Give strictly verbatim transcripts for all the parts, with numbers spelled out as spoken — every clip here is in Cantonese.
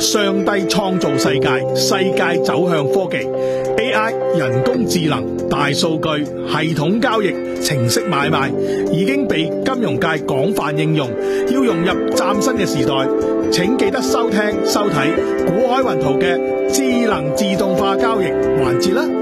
上帝創造世界，世界走向科技 A I 人工智能、大數據、系統交易、程式買賣已經被金融界廣泛應用，要融入嶄新嘅時代，請記得收聽收睇股海雲圖嘅智能自動化交易環節啦。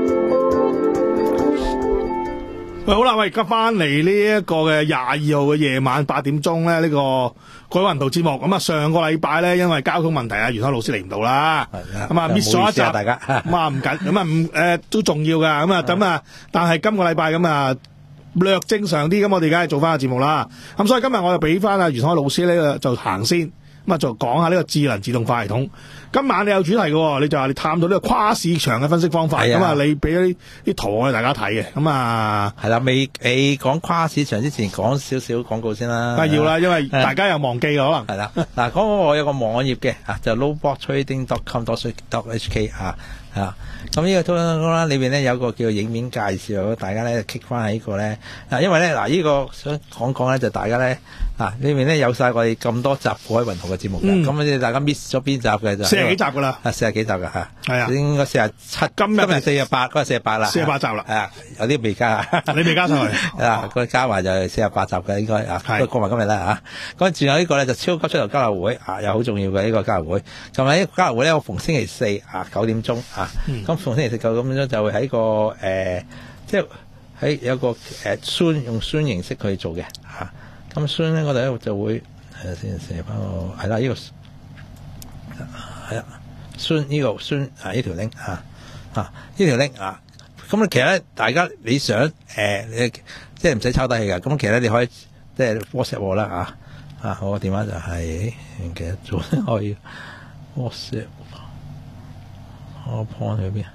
喂，好啦，喂，急翻嚟呢一個嘅廿二號嘅夜晚八點鐘咧，呢、這個股海雲圖節目。咁啊，上個禮拜咧，因為交通問題啊，袁海老師嚟唔到啦，咁啊 miss 咗一集，大家咁啊唔緊，咁啊唔誒都重要噶，咁啊咁啊，但係今個禮拜咁啊略正常啲，咁我哋梗係做翻個節目啦。咁所以今日我就俾翻阿袁海老師呢就行先，咁啊就講下呢個智能自動化系統。今晚你有主題嘅，你就話你探討呢個跨市場嘅分析方法，咁啊你俾咗啲圖我哋大家睇嘅，咁啊係啦，未未講跨市場之前講少少廣告先啦， 梗係要啦，因為大家有忘記嘅可能係啦。嗱，嗰個我有個網頁嘅啊，就 lowblock trading dot com dot h k 啊。啊，咁呢個圖啦，裏邊咧有個叫影片介紹，大家咧 click 翻喺呢個咧，嗱，因為咧嗱呢個想講講咧就大家咧啊，裏面咧有晒我哋咁多集股海雲圖嘅節目嘅，咁你、嗯、大家 miss 咗邊集嘅就四十幾集噶啦， 啊四十幾集噶吓，係啊，應該四十七， 今日四十八，嗰日四十八啦， 四十八集啦， 係啊，有啲未加，你未加上去， 啊，嗰加埋就係四十八集嘅應該啊，都過埋今日啦吓，咁仲有呢個咧就超級出頭交流會啊，又好重要嘅呢、這個交流會，同埋呢個交流會咧我逢星期四啊九點鐘啊。咁、嗯、逢星期四九咁樣就會喺個誒、呃，即係喺有個誒 Zoom 用 Zoom 形式去做嘅嚇。咁 Zoom 咧，我哋咧就會係先寫翻個係啦，呢、這個係啦 Zoom 呢個 Zoom 啊呢條 link 嚇嚇呢條 link 啊。咁其實咧，大家你想誒、呃，你即係唔使抄低氣㗎。咁其實咧，你可以即係 WhatsApp 我啦啊啊！我個電話就係唔記得咗，可以 WhatsApp。我 point 去邊？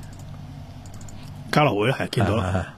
交流會係見到啦，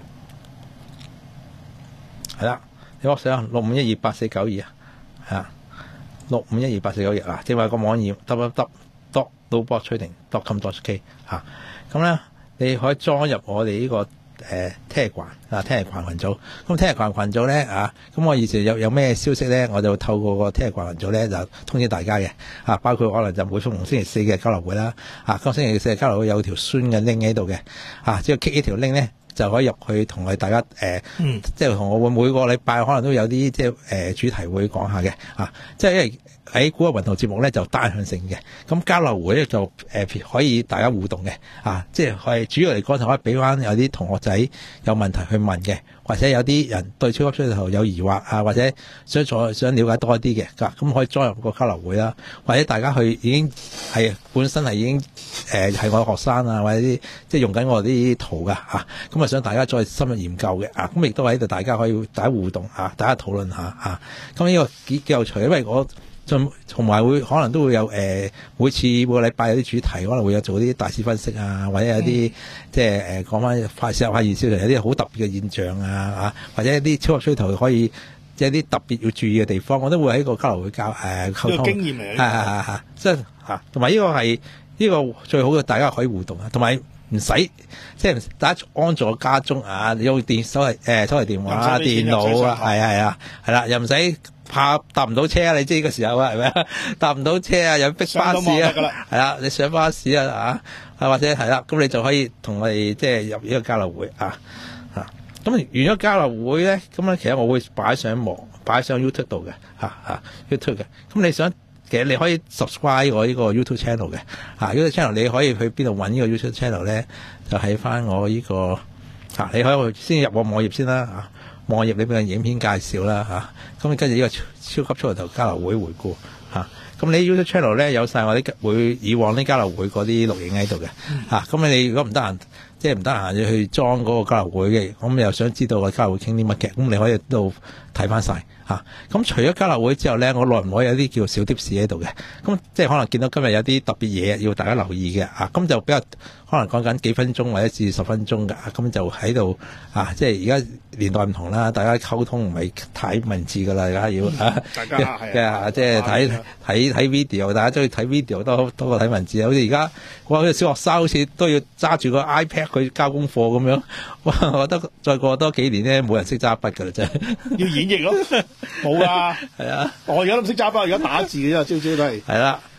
係啦，你 WhatsApp 六五一二八四九二啊，係啊，六五一二八四九二嗱，正話個網頁 double u double u dot lowblock trading dot com dot h k 嚇，咁咧你可以裝入我哋呢、這個。誒 Telegram 啊 Telegram 群組，咁 Telegram 群組咧啊，咁我以前有有咩消息咧，我就透過個 Telegram 群組咧就通知大家嘅，啊，包括可能就每逢星期四嘅交流會啦，啊，今星期四嘅交流會有條孫嘅 link 喺度嘅，啊，只要 click 呢條 link 咧就可以入去同我哋大家誒，呃嗯、即係同我會每個禮拜可能都有啲即係誒、呃、主題會講下嘅，啊，即係因為喺股海雲圖節目咧就單向性嘅，咁交流會咧就誒、呃、可以大家互動嘅，啊，即係係主要嚟講就可以俾翻有啲同學仔有問題去問嘅，或者有啲人對超級出頭有疑惑啊，或者想再想了解多一啲嘅，咁可以裝入個交流會啦，或者大家去已經係本身係已經誒係、呃、我學生啊，或者啲即係用緊我啲圖噶嚇，咁啊想大家再深入研究嘅啊，咁亦都喺度大家可以大家互動啊，大家討論下啊，咁呢個幾幾有趣，因為我。同埋會可能都會有誒、呃，每次每個禮拜有啲主題，可能會有做啲大市分析啊，或者有啲、嗯、即係誒講翻快市入下熱銷，有啲好特別嘅現象啊，啊或者一啲超級吹頭可以即係啲特別要注意嘅地方，我都會喺個交流會教誒、呃、溝通。呢個經驗嚟嘅，係係係，即係嚇，同埋呢個係呢、呢個最好嘅，大家可以互動啊，同埋唔使即係大家安坐家中啊，用電手提誒手提電話啊、電腦啊，係係啊，係啦，又唔使。怕搭唔到車啊！你知呢個時候啊，係咪啊？搭唔到車啊，又逼巴士啊，係啦，你上巴士啊，啊，或者係啦，咁你就可以同我哋即係入呢個交流會啊，嚇。咁完咗交流會咧，咁咧其實我會擺上網，擺上 YouTube 度嘅，嚇嚇 YouTube 嘅。咁你想其實你可以 subscribe 我呢個 YouTube channel 嘅，嚇 YouTube channel 你可以去邊度揾呢個 YouTube channel 咧？就喺翻我呢個嚇，你可以先入我網頁先啦，嚇。網頁裏邊嘅影片介紹啦嚇，咁你跟住呢個超超級出頭交流會回顧嚇，咁你 YouTube channel 咧有晒我啲會以往啲交流會嗰啲錄影喺度嘅嚇，咁、嗯、你如果唔得閒，即係唔得閒要去裝嗰個交流會嘅，咁你又想知道個交流會傾啲乜嘅，咁你可以喺度睇翻晒嚇。咁除咗交流會之後咧，我耐唔耐有啲叫小貼士喺度嘅，咁即係可能見到今日有啲特別嘢要大家留意嘅嚇，咁就比較可能講緊幾分鐘或者至十分鐘㗎，咁就喺度啊，即係而家年代唔同啦，大家溝通唔係睇文字㗎啦，而家要、嗯、啊，大家係啊，即係睇睇睇 video， 大家中意睇 video 多多過睇文字，好似而家哇，好似小學生好似都要揸住個 iPad 去交功課咁樣，哇！我覺得再過多幾年咧，冇人識揸筆㗎啦，真係要演繹咯，冇啊， 係啊， 我而家都唔識揸筆，而家打字嘅啫，朝朝都係。 係啦，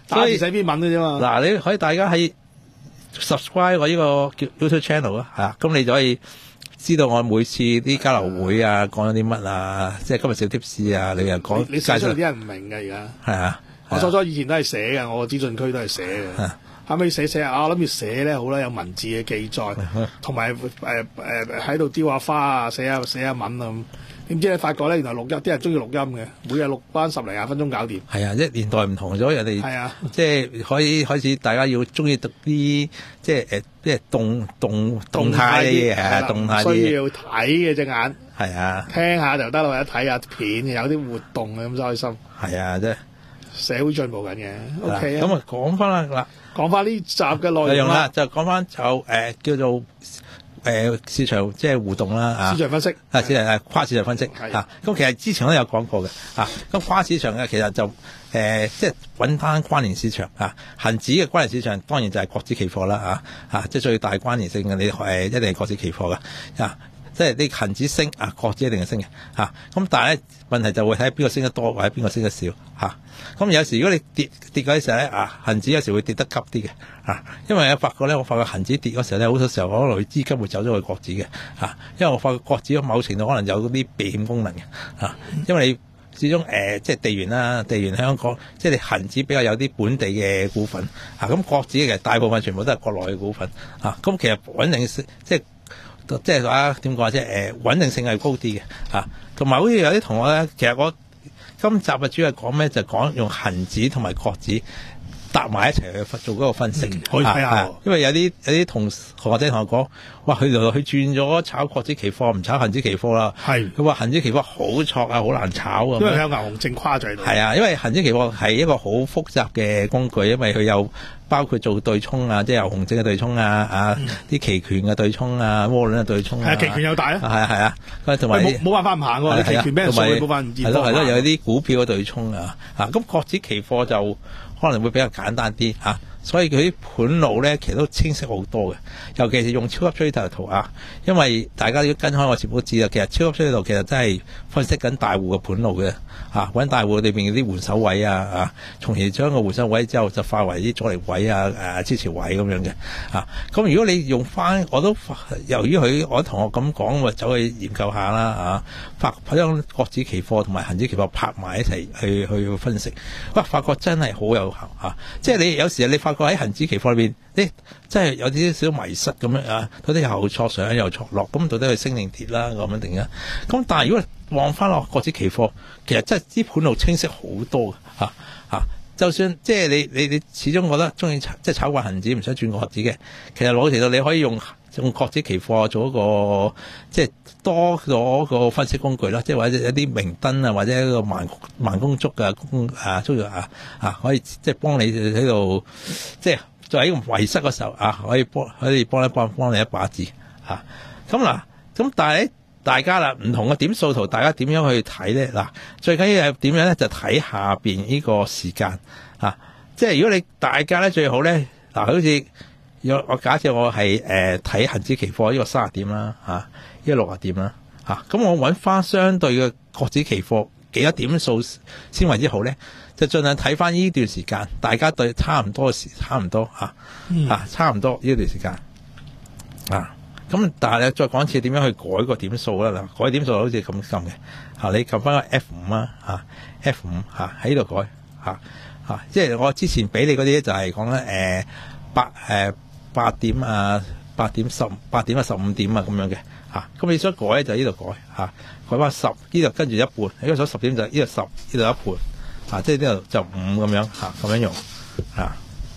打字寫篇文嘅啫嘛。 嗱，你可以大家喺 subscribe 我呢個 YouTube channel 啊，係啊，咁你就可以知道我每次啲交流會啊講咗啲乜啊，即係今日小貼士啊，你又講你寫出嚟啲人唔明嘅而家。 係啊， 我初初以前都係寫嘅，我個資訊區都係寫嘅。後尾寫寫啊，我諗住寫咧好啦，有文字嘅記載，同埋誒誒喺度雕下花啊，寫下寫下文啊咁。點知咧發覺咧，原來錄音啲人中意錄音嘅，每日錄翻十零廿分鐘搞掂。 係啊，即係年代唔同咗，人哋係啊， 即係可以開始大家要中意讀啲即係誒即係動動動態嘅嘢係動態啲。 需要睇嘅隻眼。係啊， 聽下就得啦，或者睇下片，有啲活動嘅咁先開心。 係啊，即係社會進步緊嘅。O K 啊。 咁啊，講翻啦嗱， 講翻呢集嘅內容啦，就講翻就誒、呃、叫做。誒、呃、市場即係互動啦，啊市場分析啊，市場係跨市場分析啊。咁其實之前都有講過嘅啊。咁跨市場嘅其實就誒、呃、即係揾單關聯市場啊。恆指嘅關聯市場當然就係國指期貨啦，啊啊，即係最大關聯性嘅，你誒一定係國指期貨㗎啊。即係你恆指升啊，國指一定係升嘅嚇。咁但係咧問題就會睇邊個升得多或者邊個升得少嚇。咁有時如果你跌跌嗰啲時候咧啊，恆指有時會跌得急啲嘅嚇，因為我發覺咧，我發覺恆指跌嗰時候咧，好多時候可能資金會走咗去國指嘅嚇，因為我發覺國指某程度可能有啲避險功能嘅嚇，因為你始終誒、呃、即係地緣啦，地緣香港即係你恆指比較有啲本地嘅股份嚇，咁國指其實大部分全部都係國內嘅股份嚇，咁其實穩定即係。即係話點講啫？誒穩定性係高啲嘅嚇，同埋好似有啲同學咧，其實我今集嘅主要係講咩？就講、是、用恆指同埋國指搭埋一齊去做嗰個分析、嗯，可以睇下。因為有啲有啲同學仔同我講，哇！佢就佢轉咗炒國指期貨，唔炒恆指期貨啦。係佢話恆指期貨好挫啊，好難炒啊。因為有牛熊證跨在度。係啊，因為恆指期貨係一個好複雜嘅工具，因為佢有包括做對沖啊，即係牛熊證嘅對沖啊，啊啲、嗯、期權嘅對沖啊，窩輪嘅對沖啊。係啊，期權又大啊。係啊係啊，同埋冇冇辦法唔行喎，你期權俾人掃，冇辦法唔見。係咯係咯，有啲股票嘅對沖啊，啊咁國指期貨就可能會比較簡單啲嚇、啊，所以佢啲盤路咧其實都清晰好多嘅，尤其是用超級 trader 圖啊，因為大家要跟開我節目都知啦，其實超級 trader 圖其實真係分析緊大戶嘅盤路嘅嚇，揾、啊、大戶裏邊啲換手位啊啊，從而將個換手位之後就化為啲阻力位啊誒、啊、支持位咁樣嘅嚇。咁、啊、如果你用翻，我都由於佢我同學咁講，咪走去研究下啦嚇，發將國指期貨同埋恆指期貨拍埋一齊去去分析，哇！發覺真係好有效啊！即係你有時你發覺喺恆指期貨裏邊，你真係有啲少少迷失咁樣啊，到底又挫上又挫落，咁到底係升定跌啦咁樣定啊？咁但係如果望翻落國指期貨，其實真係啲盤路清晰好多嘅嚇嚇。就算即係你你你始終覺得中意即係炒慣恆指唔想轉國指嘅，其實攞嚟到你可以用用國指期貨做一個即係多咗個分析工具啦，即係或者一啲明燈啊，或者一個慢慢工足嘅工啊，足啊啊可以即係幫你喺度即係就喺個迷失嘅時候啊，可以幫可以幫一幫幫你一把字啊。咁嗱，咁但係大家啦，唔同嘅點數圖，大家點樣去睇咧？嗱，最緊要係點樣咧？就睇下邊呢個時間啊！即係如果你大家咧最好咧，嗱，好似我我假設我係誒睇恆指期貨呢個三十點啦，嚇呢個六十點啦，嚇咁我揾翻相對嘅國指期貨幾多點數先為之好咧？就盡量睇翻呢段時間，大家對差唔多嘅時，差唔多嚇嚇差唔多呢段時間啊。咁但係咧，再講一次點樣去改個點數啦？嗱，改點數好似咁撳嘅嚇，你撳翻個 F 五啊嚇 ，F 五嚇喺呢度改嚇嚇，即係我之前俾你嗰啲就係講咧誒八誒八點啊八點十八點啊十五點啊咁樣嘅嚇，咁你想改咧就呢度改嚇，改翻十呢度跟住一半，如果想十點就呢度十呢度一半嚇，即係呢度就五咁樣嚇咁樣用嚇。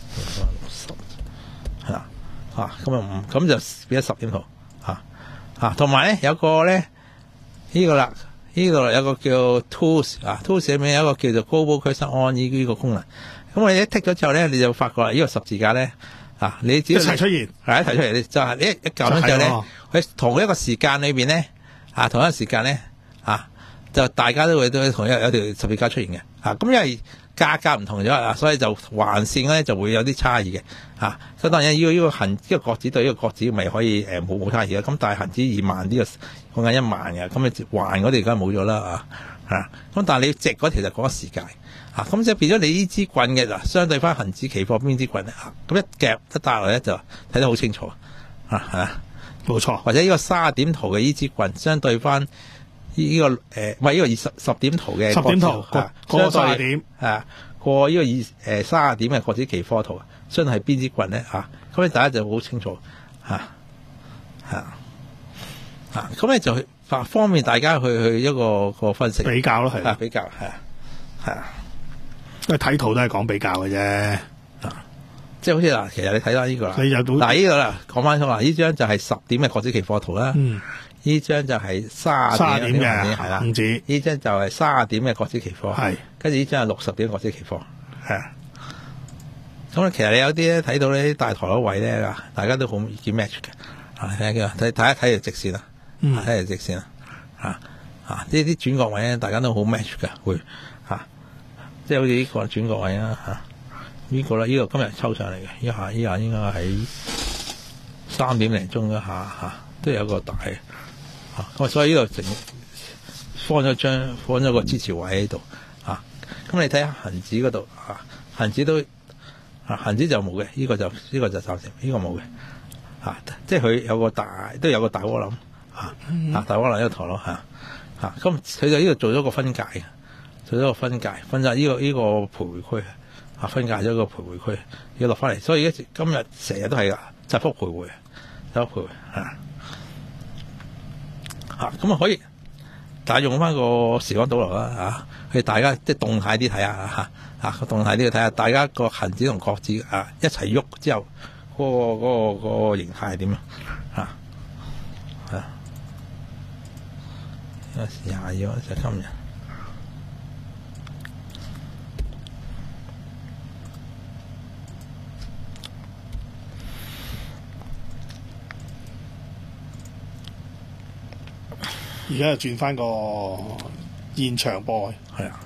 啊，咁啊五，咁就變咗十點圖，嚇嚇，同埋咧有個咧呢個啦，呢度有個叫 Tools 啊 ，Tools 入面有一個叫做 Global Cursor On 呢呢個功能，咁你一剔咗之後咧，你就發覺啦，呢個十字架咧啊，你只要一齊出現，係一齊出嚟，就係你一一撳咗之後咧，佢同一個時間裏邊咧啊，同一個時間咧啊，就大家都會都同一有條十字架出現嘅，啊，咁因為價格唔同咗啊，所以就橫線咧就會有啲差異嘅嚇。咁當然呢個呢個恆呢個國指對呢個國指咪可以誒冇冇差異啦。咁但係恆指二萬呢個講緊一萬嘅，咁你橫嗰啲而家冇咗啦啊嚇。咁但係你直嗰條就講時界嚇，咁即係變咗你呢支棍嘅嗱，相對翻恒指期貨邊支棍咧嚇，咁一夾一帶落咧就睇得好清楚嚇係啊， 冇錯。 或者呢個卅點圖嘅呢支棍相對翻呢呢個誒，唔係呢個二十十點圖嘅十點圖嚇， 過卅點啊，過呢個二誒卅點嘅國指期貨圖，相對係邊支棍咧嚇？咁你大家就好清楚嚇嚇嚇，咁咧就去方便大家去去一個一個分析比較咯，係啊比較係啊係啊， 因為睇圖都係講比較嘅啫。 即係好似嗱，其實你睇翻呢個啦， 你有到嗱呢個啦，講翻咗啦，呢張就係十點嘅國指期貨圖啦。 嗯， 呢張就係卅卅點嘅係啦， 恒指。 呢張就係卅點嘅國指期貨， 係跟住呢張係六十點國指期貨，係啊。咁咧，其實你有啲咧睇到呢啲大台嗰位咧，大家都好見 match 嘅。啊，睇下睇睇一睇條直線啦， 嗯睇條直線啦，嚇嚇呢啲轉角位咧，大家都好 match 嘅，會嚇，即係好似呢個轉角位啦嚇。呢、這個咧，呢、這個今日抽上嚟嘅，依下依下應該喺三點零鐘一下嚇，都有個大嚇，咁、啊、所以呢度成放咗張放咗個支持位喺度嚇。咁、啊、你睇下恒指嗰度嚇，恒指都嚇恒指就冇嘅，呢、這個就呢、這個就暫時呢個冇嘅嚇，即係佢有個大都有個大窩輪嚇嚇大窩輪一個陀螺嚇嚇，咁佢就呢度做咗個分界嘅，做咗個分界分界呢、這個呢、這個徘徊區。啊，分界咗個徘徊區，要落翻嚟，所以而家今日成日都係噶，窄幅徘徊，窄幅徘徊嚇嚇，咁啊可以，但係用翻個時光倒流啦嚇，去大家即係動態啲睇下嚇嚇，動態啲去睇下，大家個恒指同國指啊一齊喐之後，嗰、那個嗰、那個那個形態係點啊嚇嚇，有時廿二就今日。 而家就轉翻個現場波， 係啊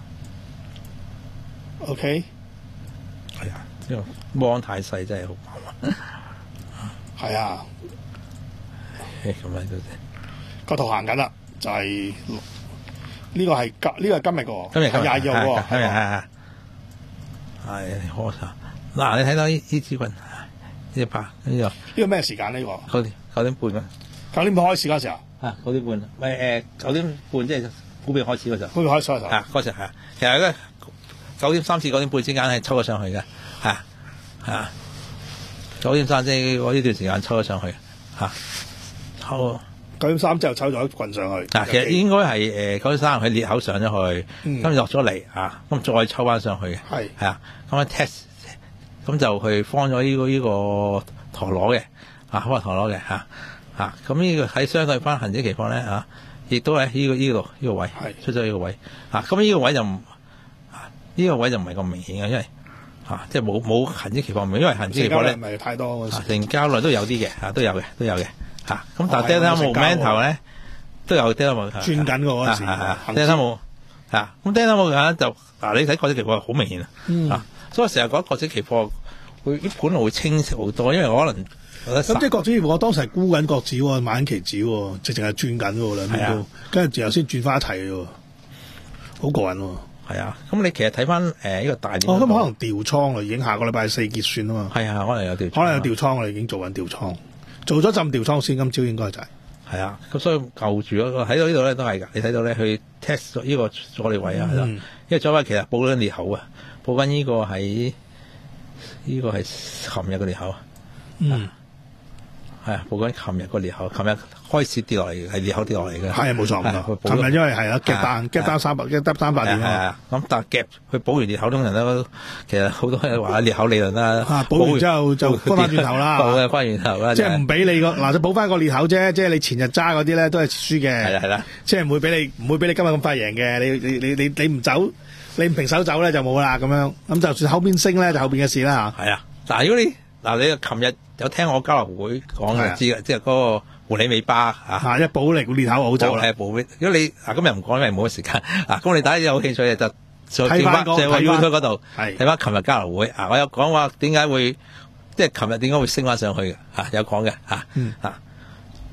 ，OK， 係啊，呢個芒太細真係好麻煩。 係啊， 咁喺度啫。 個圖行緊啦，就係、是、呢、這個係今呢個係今日個， 今日今日廿二號喎， 今日係係係可惜。嗱，你睇到呢呢支棍，呢把呢個呢個咩時間呢、這個？ 九點九點半啊！ 九點半開始嗰時候。 啊，九點半，咪誒九點半即係股票開始嗰陣。 股票開始嗰陣。啊， 嗰陣係啊，其實咧九點三至九點半之間係抽咗上去嘅，係啊係啊，九點三即係我呢段時間抽咗上去，嚇抽九點三之後抽咗一棍上去。 嗱，其實應該係誒九點三佢裂口上咗去， 嗯、 跟住落咗嚟啊，咁再抽翻上去嘅， 係係啊，咁樣 test，咁就去放咗呢個呢個陀螺嘅，啊，好話陀螺嘅嚇。啊，咁呢個喺相對翻恒指期貨咧嚇，亦都喺呢個呢度呢個位出咗呢個位，啊，咁呢個位就唔，呢個位就唔係咁明顯嘅，因為嚇即係冇冇恒指期貨明，因為恒指期貨咧唔係太多， 成交量都有啲嘅嚇，都有嘅都有嘅嚇，咁但係 Delta Momentum 咧都有 Delta Momentum 轉緊嘅嗰陣時 ，Delta Momentum 嚇，咁 Delta Momentum就嗱你睇國指期貨好明顯啊，啊，所以我成日覺得國指期貨會啲盤路會清晰好多，因為可能。 咁即係國指期貨，我當時係沽緊國指喎，買緊期指喎，直情係轉緊喎兩邊都，跟住然後先轉翻一齊嘅喎，好過癮喎。 係啊，咁你其實睇翻誒呢個大點， 哦，咁可能調倉啦，已經下個禮拜四結算啊嘛。 係啊，可能有調， 可能有調倉啦，已經做緊調倉，做咗陣調倉先，今朝應該就係、是。 係啊，咁所以舊住嗰個睇到呢度咧都係㗎，你睇到咧去 test 呢個阻力位啊，係啦、嗯，因為阻力其實報緊裂口啊，報緊呢個喺呢、這個係琴日嘅裂口啊。 嗯。 係啊，報緊琴日個裂口，琴日開始跌落嚟嘅，係裂口跌落嚟嘅。係啊， 冇錯冇錯。琴日因為係啦，夾單夾單三百，夾單三百點啊。 咁但係夾佢補完裂口，通常都其實好多人話裂口理論啦。 啊，補完之後就翻翻轉頭啦。 補嘅翻轉頭啦。即係唔俾你個嗱，就補翻個裂口啫。即係你前日揸嗰啲咧都係輸嘅。 係啦係啦。即係唔會俾你唔會俾你今日咁快贏嘅。你你你你你唔走，你唔平手走咧就冇啦咁樣。咁就算後邊升咧就後邊嘅事啦嚇。 係啊，但係如果你嗱你琴日有聽我交流會講就知嘅，即係嗰個狐狸尾巴嚇， 嚇一補嚟裂口好走啦。 係補，如果你嗱今日唔講，因為冇乜時間啊。咁你大家有興趣嘅就就睇翻即係我 YouTube 嗰度睇翻琴日交流會啊。我有講話點解會即係琴日點解會升翻上去嘅嚇，有講嘅嚇嚇。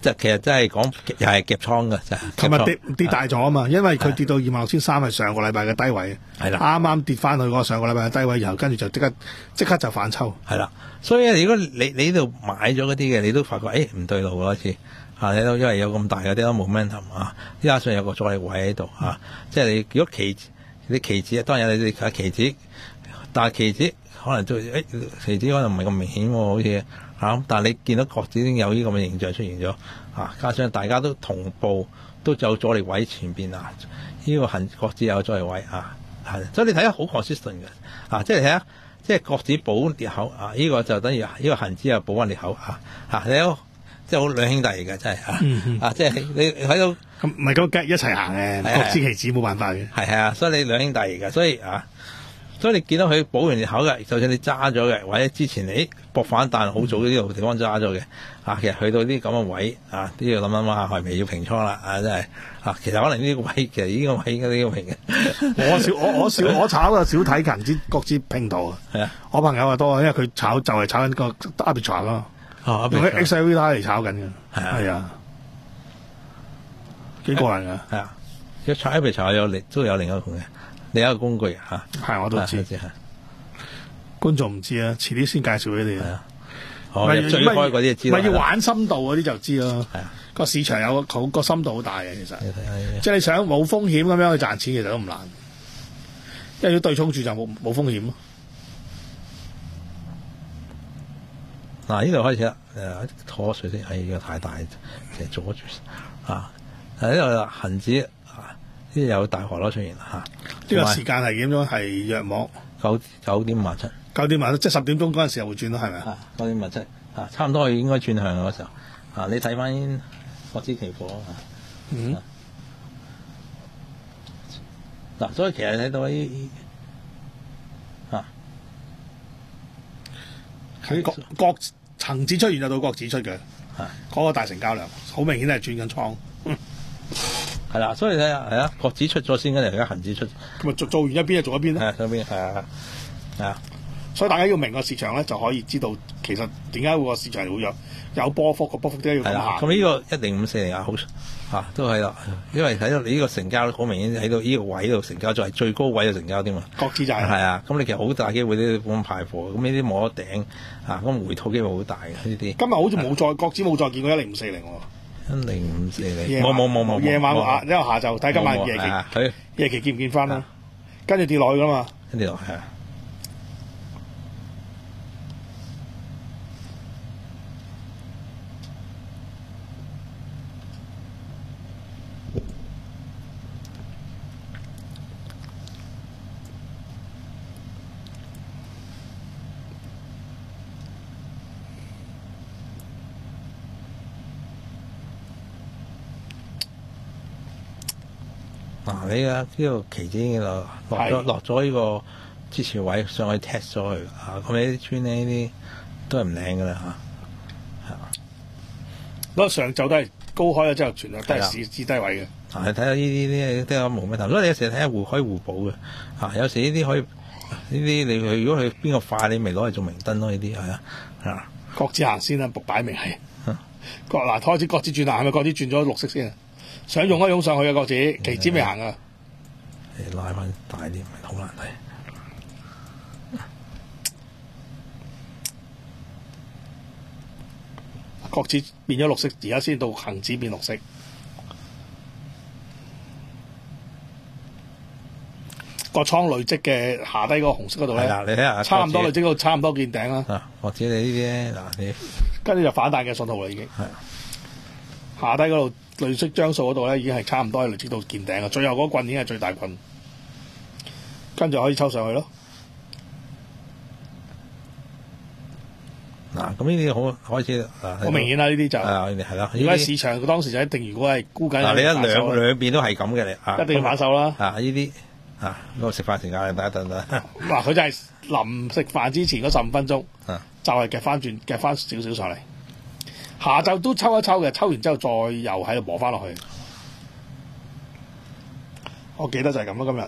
即係其實真係講又係夾倉嘅，就係琴日跌跌大咗啊嘛，因為佢跌到二萬六千三係上個禮拜嘅低位， 係啦， 啱啱跌翻去嗰個上個禮拜嘅低位，然後跟住就即刻即刻就反抽， 係啦。所以如果你你呢度買咗嗰啲嘅，你都發覺誒唔對路嗰次嚇，你都因為有咁大嘅啲 momentum 啊，加上有個阻力位喺度嚇，即係你如果期啲期指當然你哋期指，但係期指可能都誒期指可能唔係咁明顯喎，好似。嚇！但係你見到國指已經有呢個咁嘅形象出現咗，啊！加上大家都同步都有阻力位前邊啊，呢、這個恒國指有阻力位啊，係，所以你睇下好 consistent 嘅，啊！即係睇下，即係國指補裂口啊，呢、這個就等於呢個恒指又補翻裂口啊，嚇！你都即係好兩兄弟嚟嘅，真係啊， 嗯、 啊！即係你睇到咁唔係咁一齊行嘅，國指期指冇辦法嘅， 係係啊，所以你兩兄弟嚟嘅，所以啊。所以你見到佢補完裂口嘅，就算你揸咗嘅，或者之前你搏反彈好早呢度地方揸咗嘅，啊，其實去到啲咁嘅位啊，都要諗諗下係咪要平倉啦？啊，真係啊，其實可能呢個位其實呢個位應該呢個平嘅。 我少我我少我炒個少睇勤之國指拼圖啊，係啊，我朋友啊多，因為佢炒就係炒緊個 arbitrage 咯，用 X L V 嚟炒緊嘅，係啊，係啊，幾過癮㗎，係啊， 一炒 arbitrage 有另都有另一個嘅。另一個工具啊， 係我都知，係觀眾唔知啊，遲啲先介紹俾你啊。 哦，追開嗰啲知啦， 唔係要玩深度嗰啲就知咯。係啊，個市場有個個深度好大嘅，其實。即係你想冇風險咁樣去賺錢，其實都唔難。因為要對沖住就冇冇風險咯。 嗱，呢度開始啦，誒，拖水先，係個太大，其實阻住啊。呢度恒指。呢啲有大河咯出現啦嚇， 呢個時間係點樣？係約莫九九點五七， 九點五即係十點鐘嗰陣時候會轉咯，係咪啊？ 九點五七啊，差唔多應該轉向嗰時候啊！你睇翻國指期貨啊， 嗯， 嗱、啊，所以其實睇到呢啊， 喺國國恆指出現就到國指出嘅，啊，嗰、那個大成交量好明顯係轉緊倉。嗯係啦，所以睇下係啊，國指出咗先，跟住而家恒指出， 咁啊做做完一邊就做一邊咯。 係，做一邊係啊，係啊。 所以大家要明個市場咧，就可以知道其實點解會個市場會有有波幅，個波幅點解要咁行。 咁呢個一零五四零啊，好嚇都係啦，因為睇到你呢個成交好明顯喺到呢個位度成交，就係最高位嘅成交添嘛。 國指就係、是。係啊，咁你其實好大機會呢啲咁派貨，咁呢啲冇得頂啊，咁回吐機會好大嘅呢啲。 今日好似冇再國指冇再見過一零五四零喎。 一零五四零，冇冇冇冇， 夜晚下，因為下晝睇今晚夜期， 佢夜期見唔見翻啦？跟住跌落去噶嘛？ 跌落去啊！嗱、啊，你啊呢個期指已經落落咗落咗呢個支持位上去 test 咗佢啊，咁你啲穿呢啲都係唔靚噶啦嚇，係啊， 嗰上晝都係高開咗之後，全部都係市至低位嘅。 啊，睇下呢啲呢都有冇咩頭，所以你有時睇下互可以互補嘅嚇、啊，有時呢啲可以呢啲你去如果佢邊個快，你咪攞嚟做明燈咯，呢啲係啊啊， 國指行先啦，擺明係國嗱開始國指轉啦，係咪國指轉咗綠色先啊？想用一用上去嘅國指，期指未行啊！ 你拉翻大啲，唔係好難睇。 國指變咗綠色，而家先到恒指變綠色。個倉累積嘅下低嗰個紅色嗰度咧， 你睇下， 差唔多累積到差唔多見頂啦。 啊，或者你呢啲咧，嗱你跟住就反彈嘅信號啦，已經。係下低嗰度。累積張數嗰度咧，已經係差唔多係累積到見頂嘅，最後嗰棍已經係最大棍，跟住可以抽上去咯。 嗱、啊，咁呢啲好開始， 好明顯啦，呢啲就係啦。 如果市場當時就一定，如果係估緊， 嗱，你一兩兩邊都係咁嘅，你啊， 一定要反手啦。 啊，呢啲啊，嗰個食飯時間，等一等啦。 嗱，佢就係臨食飯之前嗰十五分鐘，啊、就係夾翻轉，夾翻少少上嚟。下晝都抽一抽嘅，抽完之後再又喺度磨翻落去。我記得就係咁咯，今日。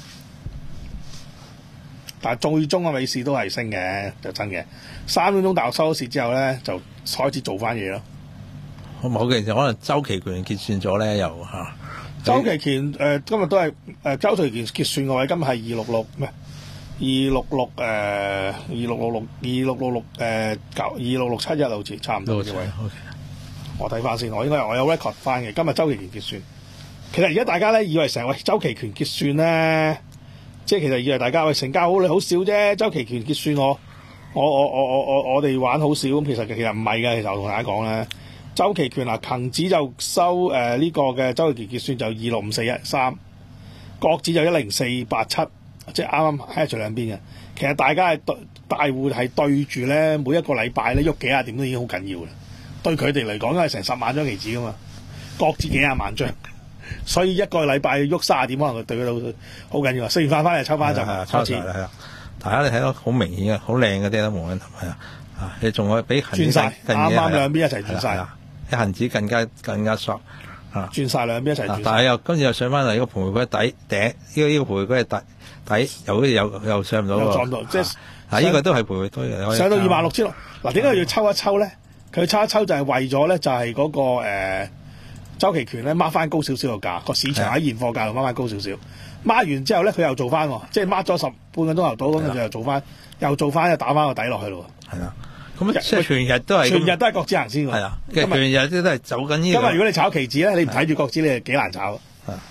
但係最終嘅尾市都係升嘅，就真嘅。三點鐘大陸收咗市之後咧，就開始做翻嘢咯。 冇嘅，其實可能周期權結算咗咧，又嚇。 周期權誒、呃、今日都係誒、呃、周期權結算嘅位，今日係二六六咩？二六六誒二六六六二六六六誒九二六六七一好似差唔多嘅位。 OK， 我睇翻先，我應該我有 record 翻嘅。今日周期權結算，其實而家大家咧以為成日喂周期權結算咧，即係其實以為大家喂成交好你好少啫，周期權結算我我我我我我我哋玩好少咁，其實其實唔係嘅。其實我同大家講咧，周期權嗱，恒指就收誒呢、呃這個嘅周期權結算就二六五四一三，國指就一零四八七。即係啱啱喺住兩邊嘅，其實大家係對大戶係對住咧，每一個禮拜咧喐幾廿點都已經好緊要啦。對佢哋嚟講，因為成十萬張期指噶嘛，各自幾廿萬張，所以一個禮拜喐卅點，可能佢對佢都好緊要啊。食完飯翻嚟抽翻就開始。係啊， 大家你睇到好明顯嘅，好靚嘅啲都冇問題係啊。啊，你仲可以比恒指轉晒，啱啱兩邊一齊轉晒， 比恒指更加更加索啊！ 轉晒兩邊一齊轉。 但係又跟住又上翻嚟呢個盤回歸底頂，呢個呢個盤回歸係底。睇又又又上唔到喎， 撞到即係啊！呢個都係徘徊堆嘅， 上到二萬六千六。嗱，點解要抽一抽咧？佢抽一抽就係為咗咧，就係嗰個誒週期權咧，掹翻高少少個價，個市場喺現貨價度掹翻高少少。掹完之後咧，佢又做翻，即係掹咗十半個鐘頭到，咁就又做翻，又做翻，又打翻個底落去咯。 係啦，咁即係全日都係全日都係國指行先喎。係啊，全日都都係走緊呢。 今日如果你炒期指咧，你唔睇住國指，你係幾難炒。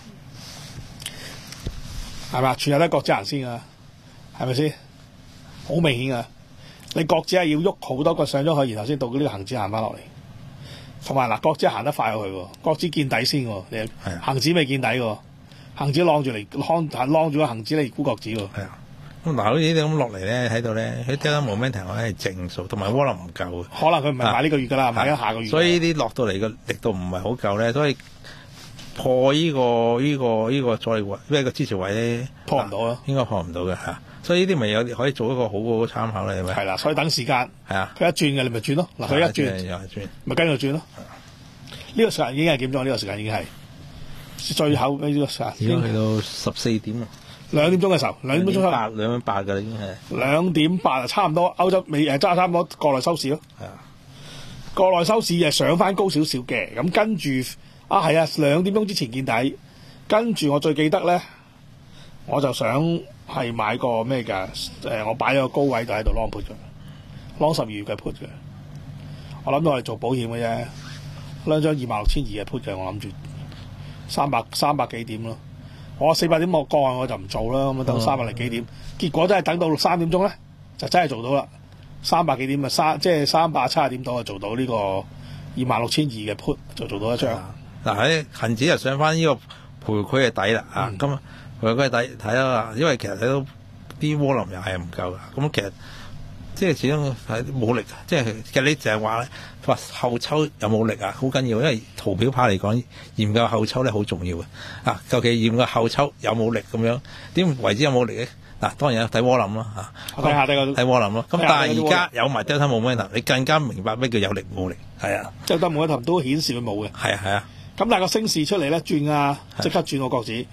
係嘛？全日都係國指行先㗎，係咪先？好明顯㗎！你國指係要喐好多個上咗去，然後先到呢個恒指行翻落嚟。同埋嗱，國指行得快過去喎，國指見底先喎，你恒指未見底喎，恒指晾住嚟晾晾住個恒指嚟估國指喎。係啊， 咁嗱，好似呢啲咁落嚟咧，喺度咧，佢睇到 momentum 係正數，同埋窩輪唔夠。 可能佢唔係買呢個月㗎啦，買緊下個月。 所以呢啲落到嚟嘅力度唔係好夠咧，所以。破呢、這個呢、這個呢、這個阻力位，咩個支持位咧？ 破唔到咯， 應該破唔到嘅嚇。所以呢啲咪有可以做一個好好嘅參考咧，係咪？ 係啦，所以等時間。係啊，佢一轉嘅你咪轉咯。嗱，佢一轉又係轉， 咪跟住轉咯。呢個時間已經係點咗？呢個時間已經係最後呢個時間。 已經去到十四點啦。 兩點鐘嘅時候，兩點鐘八兩點八㗎啦，已經係。 兩點八啊，差唔多歐洲美誒揸差唔多國內收市咯。係啊，國內收市誒上翻高少少嘅，咁跟住。啊，係啊！兩點鐘之前見底，跟住我最記得咧，我就想係買個咩㗎？誒、呃，我擺咗個高位就喺度 long put 嘅，long 十二月嘅 put 嘅。我諗到我係做保險嘅啫，兩張二萬六千二嘅 put 嘅，我諗住三百三百幾點咯。我四百點我過我就唔做啦，咁啊等三百零幾點，結果真係等到三點鐘咧，就真係做到啦。三百幾點啊，三即係三百七十點到就做到呢個二萬六千二嘅 put 就做到一張。 嗱喺恒指就上翻呢個徘徊嘅底啦，啊咁啊徘徊嘅底睇啦，因為其實睇到啲窩輪又係唔夠噶，咁其實即係始終係冇力，即係其實你淨係話咧，話後抽有冇力啊，好緊要，因為圖表派嚟講，研究後抽咧好重要嘅，啊究其研究後抽有冇力咁樣，點為之有冇力咧？嗱當然睇窩輪咯，嚇睇下睇個睇窩輪咯，咁但係而家有埋 Delta Momentum，你更加明白咩叫有力冇力，係啊 Delta Momentum都顯示佢冇嘅， 係啊係啊。 咁但係個升市出嚟咧，轉啊，即刻轉個國指，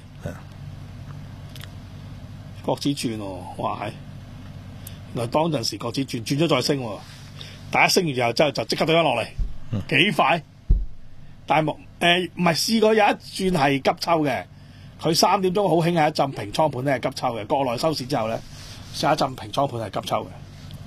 國指轉喎，哇係！原來當陣時國指轉轉咗再升喎，大家升完之後之後就即刻對翻落嚟，幾快！但係冇誒唔係試過有一轉係急抽嘅，佢三點鐘好興係一陣平倉盤咧係急抽嘅，國內收市之後咧，上一陣平倉盤係急抽嘅。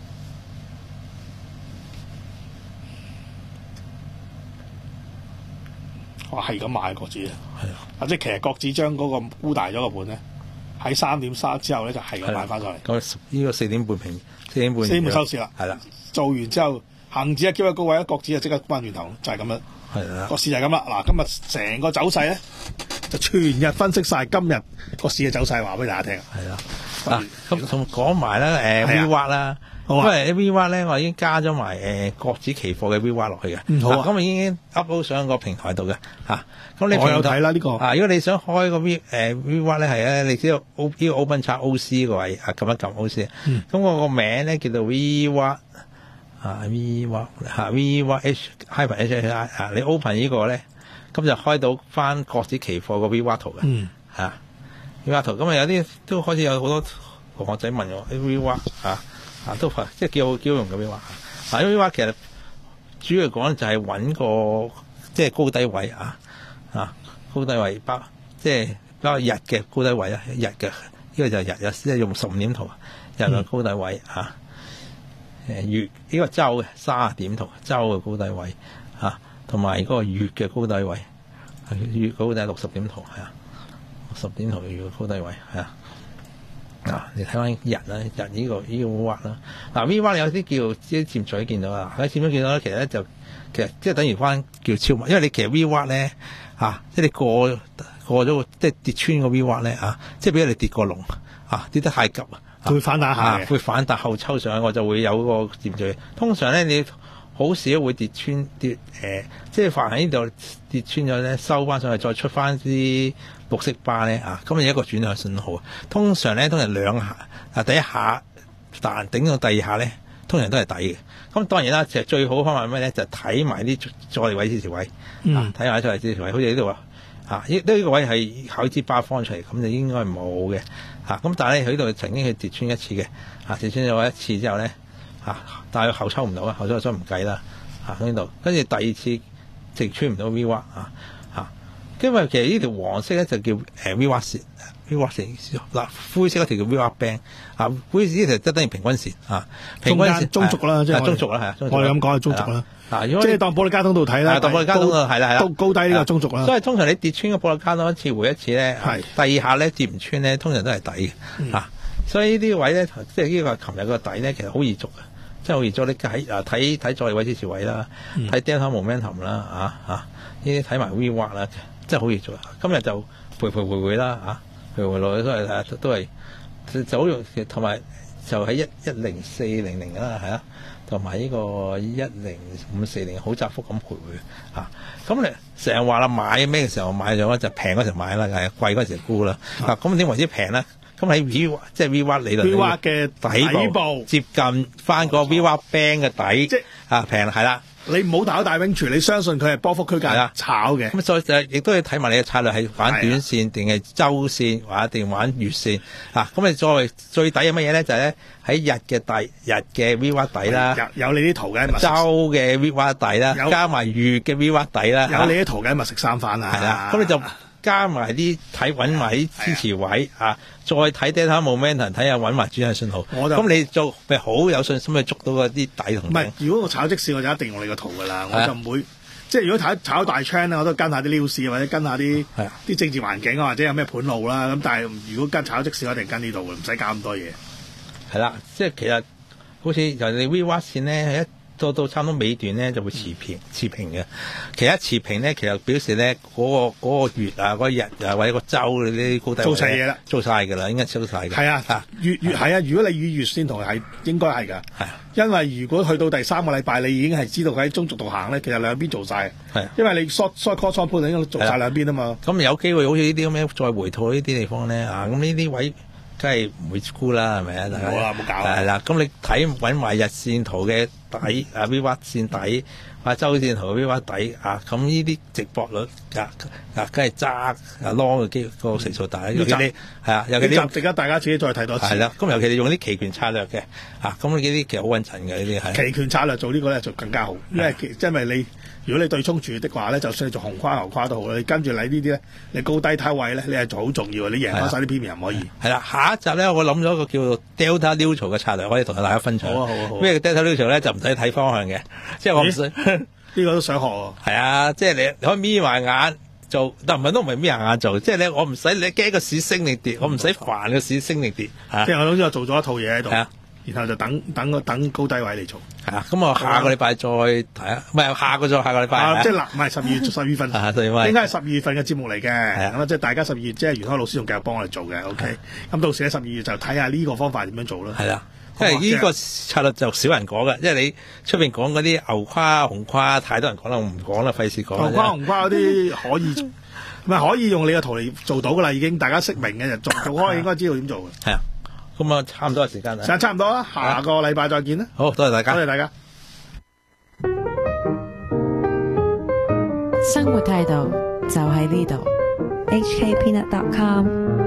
哇，係咁買國指啊！係啊，即係其實國指將嗰個沽大咗個盤咧，喺三點三之後咧就係咁買翻上嚟。 咁呢個四點半平，四點半四點半收市啦。係啦，做完之後，恒指一飆一高位，國指就即刻翻轉頭，就係、是、咁樣。係啦，個市就係咁啦。嗱，今日成個走勢咧，就全日分析晒今日個市嘅走勢，話俾大家聽。係啦， 嗱咁同講埋啦，誒 V 挖啦。因為 V 挖咧，我已經加咗埋誒國指期貨嘅 V 挖落去嘅。嗯，好啊。咁、啊、已經 upload 上個平台度嘅嚇。咁、啊、你我有睇啦呢個。 啊，如果你想開個 V 誒、呃、V 挖咧，係咧，你知道 O 呢個 Open Chart O C 個位啊，撳一撳 O C。嗯。咁我個名咧叫做 V 挖啊 V 挖嚇 V 挖 H Hyper H H I 啊，你 open 呢個咧，咁就開到翻國指期貨個 V 挖圖嘅。嗯。嚇 V 挖圖，咁啊有啲都開始有好多同學仔問我 V 挖嚇。啊，都即係幾好幾好用嘅 V 挖，啊 V 挖其實主要講就係揾個即係高低位啊啊高低位包即係包括日嘅高低位啊，日嘅呢、這個就係日日即係用十五點圖日嘅高低位啊。誒月呢個周嘅三十點圖，周嘅高低位啊，同埋嗰個月嘅高低位，月高低六十點圖係啊，六十點圖月嘅高低位係啊。啊，你睇翻日啦，日呢、這個呢、這個 V 畫啦。嗱 V 畫有啲叫啲漸取見到啊，喺漸取見到咧，其實咧就其實即係等於翻叫超賣，因為你其實 V 畫咧啊，即係你過過咗個即係跌穿個 V 畫咧啊，即係俾你跌過龍啊，跌得太急啊。 會反彈下嘅、 啊，會反彈後抽上去，我就會有個漸進。通常咧，你好少會跌穿跌誒、呃，即係凡喺呢度跌穿咗咧，收翻上去再出翻啲綠色巴咧啊，咁係一個轉向信號。通常咧，通常兩下啊，第一下彈頂到第二下咧，通常都係底嘅。咁當然啦，其實最好嘅方法係咩咧？就睇埋啲阻力位支持位，啊，睇埋阻力支持位，好似呢度啊。啊！呢、這、呢個位係考支巴方出嚟，咁就應該冇嘅嚇。咁、啊、但係咧，佢呢度曾經係跌穿一次嘅，啊跌穿咗一次之後咧，嚇、啊、但係後抽唔到啊，後抽所以唔計啦。嚇呢度，跟住第二次直穿唔到 V 畫啊嚇，因為其實呢條黃色咧就叫誒 V 畫線 ，V 畫線嗱灰色嗰條叫 V 畫 band 啊，灰色呢條即係等於平均線啊，平均線中軸啦，即係中軸啦，係啊， 我哋咁講係中軸啦。 嗱， 即係當保利加通道睇啦， 當保利加通道係啦係啦， 高高低呢個中軸啦。 所以通常你跌穿個保利加通一次回一次咧， 係第二下咧跌唔穿咧，通常都係底嘅、嗯啊、所以呢啲位咧，即係呢個琴日個底咧，其實好易捉嘅，即係好易捉。你睇啊睇睇阻力位支持位啦，睇 delta momentum 啦啊啊，呢啲睇埋 V 畫啦，真係好易捉。今日就徘徊回回啦啊，徘徊落去都係都係就好用，同埋就喺一一零四零零啦，係啊。同埋呢個一零五四零好窄幅咁徘徊嚇，咁你成日話啦買咩嘅時候買咗就平嗰時候買啦，係貴嗰時候沽啦。嗱咁點為之平咧？咁喺 V 即係 V 畫理論 ，V 畫嘅底部接近翻個 V 畫 band 嘅底，即係啊平係啦。你唔好打大永廚，你相信佢係波幅區間炒嘅。 咁所以就亦都要睇埋你嘅策略係玩短線定係周線，或者定玩月線啊。咁你作為最底係乜嘢咧？就係咧喺日嘅底，日嘅 V 畫底啦， 有有你啲圖嘅， 周嘅 V 畫底啦，加埋月嘅 V 畫底啦， 有你啲圖嘅咪食三番啊。 係啦，咁你就加埋啲睇揾埋啲支持位啊，再睇 delta momentum 睇下揾埋轉向信號。咁你就咪好有信心去捉到嗰啲底同。唔係， 如果我炒即市，我就一定用你個圖噶啦，我就唔會即係如果炒炒大 trend 咧，我都跟下啲 news 或者跟下啲啲政治環境啊，或者有咩盤路啦。咁但係如果跟炒即市，我一定跟呢度嘅，唔使搞咁多嘢。係啦，即係其實好似由你 V 畫線咧，一到到差唔多尾段咧就會持平持平嘅。其實持平咧，其實表示咧嗰、嗰個嗰、嗰個月啊、嗰、嗰個、日啊或者個週嗰啲高低做晒嘢啦， 做晒㗎啦，應該做晒㗎。 係啊，月月係啊，如果你以月線圖係應該係㗎。係啊，因為如果去到第三個禮拜，你已經係知道佢喺中軸度行咧，其實兩邊做晒。係啊，因為你 short short call short put 已經做晒兩邊啊嘛。咁有機會好似呢啲咁樣再回吐呢啲地方咧啊，咁呢啲位。梗係唔會沽啦，係咪啊？ 冇啦，冇搞。 係啦，咁你睇揾埋日線圖嘅底啊 V 畫線底，或者周線圖 V 畫底啊，咁呢啲直播率啊啊，梗係揸啊 long 嘅機個成數大。尤其你係啊，尤其你值得大家自己再睇多次。 係啦，咁尤其你用啲期權策略嘅啊，咁呢啲其實好穩陣嘅呢啲係。 期權策略做呢個咧就更加好，因為因為你。如果你對沖住的話咧，就算你做紅跨牛跨都好啦，你跟住你呢啲咧，你高低睇位咧，你係做好重要，你贏翻晒啲 P M 唔可以。係啦， 下一集咧，我諗咗一個叫做 Delta Neutral 嘅策略，可以同大家分享。 好啊，好啊，好。 咩叫 Delta Neutral 咧？就唔使睇方向嘅，即係我唔使。呢個都想學喎。 係啊，即係你你可以眯埋眼做，但唔係都唔係眯埋眼做，即係你我唔使你驚個市升定跌，我唔使煩個市升定跌。 即係我總之我做咗一套嘢喺度。然後就等等個等高低位嚟做， 係啊，咁我下個禮拜再睇啊，唔係下個再下個禮拜， 啊、即係嗱，唔係十二月十二月份，應該係十二月份嘅節目嚟嘅，係啊，即係大家十二月即係袁開老師仲繼續幫我哋做嘅 ，OK，咁到時喺十二月就睇下呢個方法點樣做啦， 係啦，因為呢個策略就少人講嘅，因為你出邊講嗰啲牛跨紅跨太多人講啦，我唔講啦，費事講。 牛跨紅跨嗰啲可以，唔係可以用你個圖嚟做到噶啦，已經大家識明嘅就做做開應該知道點做嘅，係啊。 咁啊，差唔多嘅時間啦， 時間差唔多啦，下個禮拜再見啦。 好，多謝大家， 多謝大家。 生活態度就喺呢度。H K Peanut dot com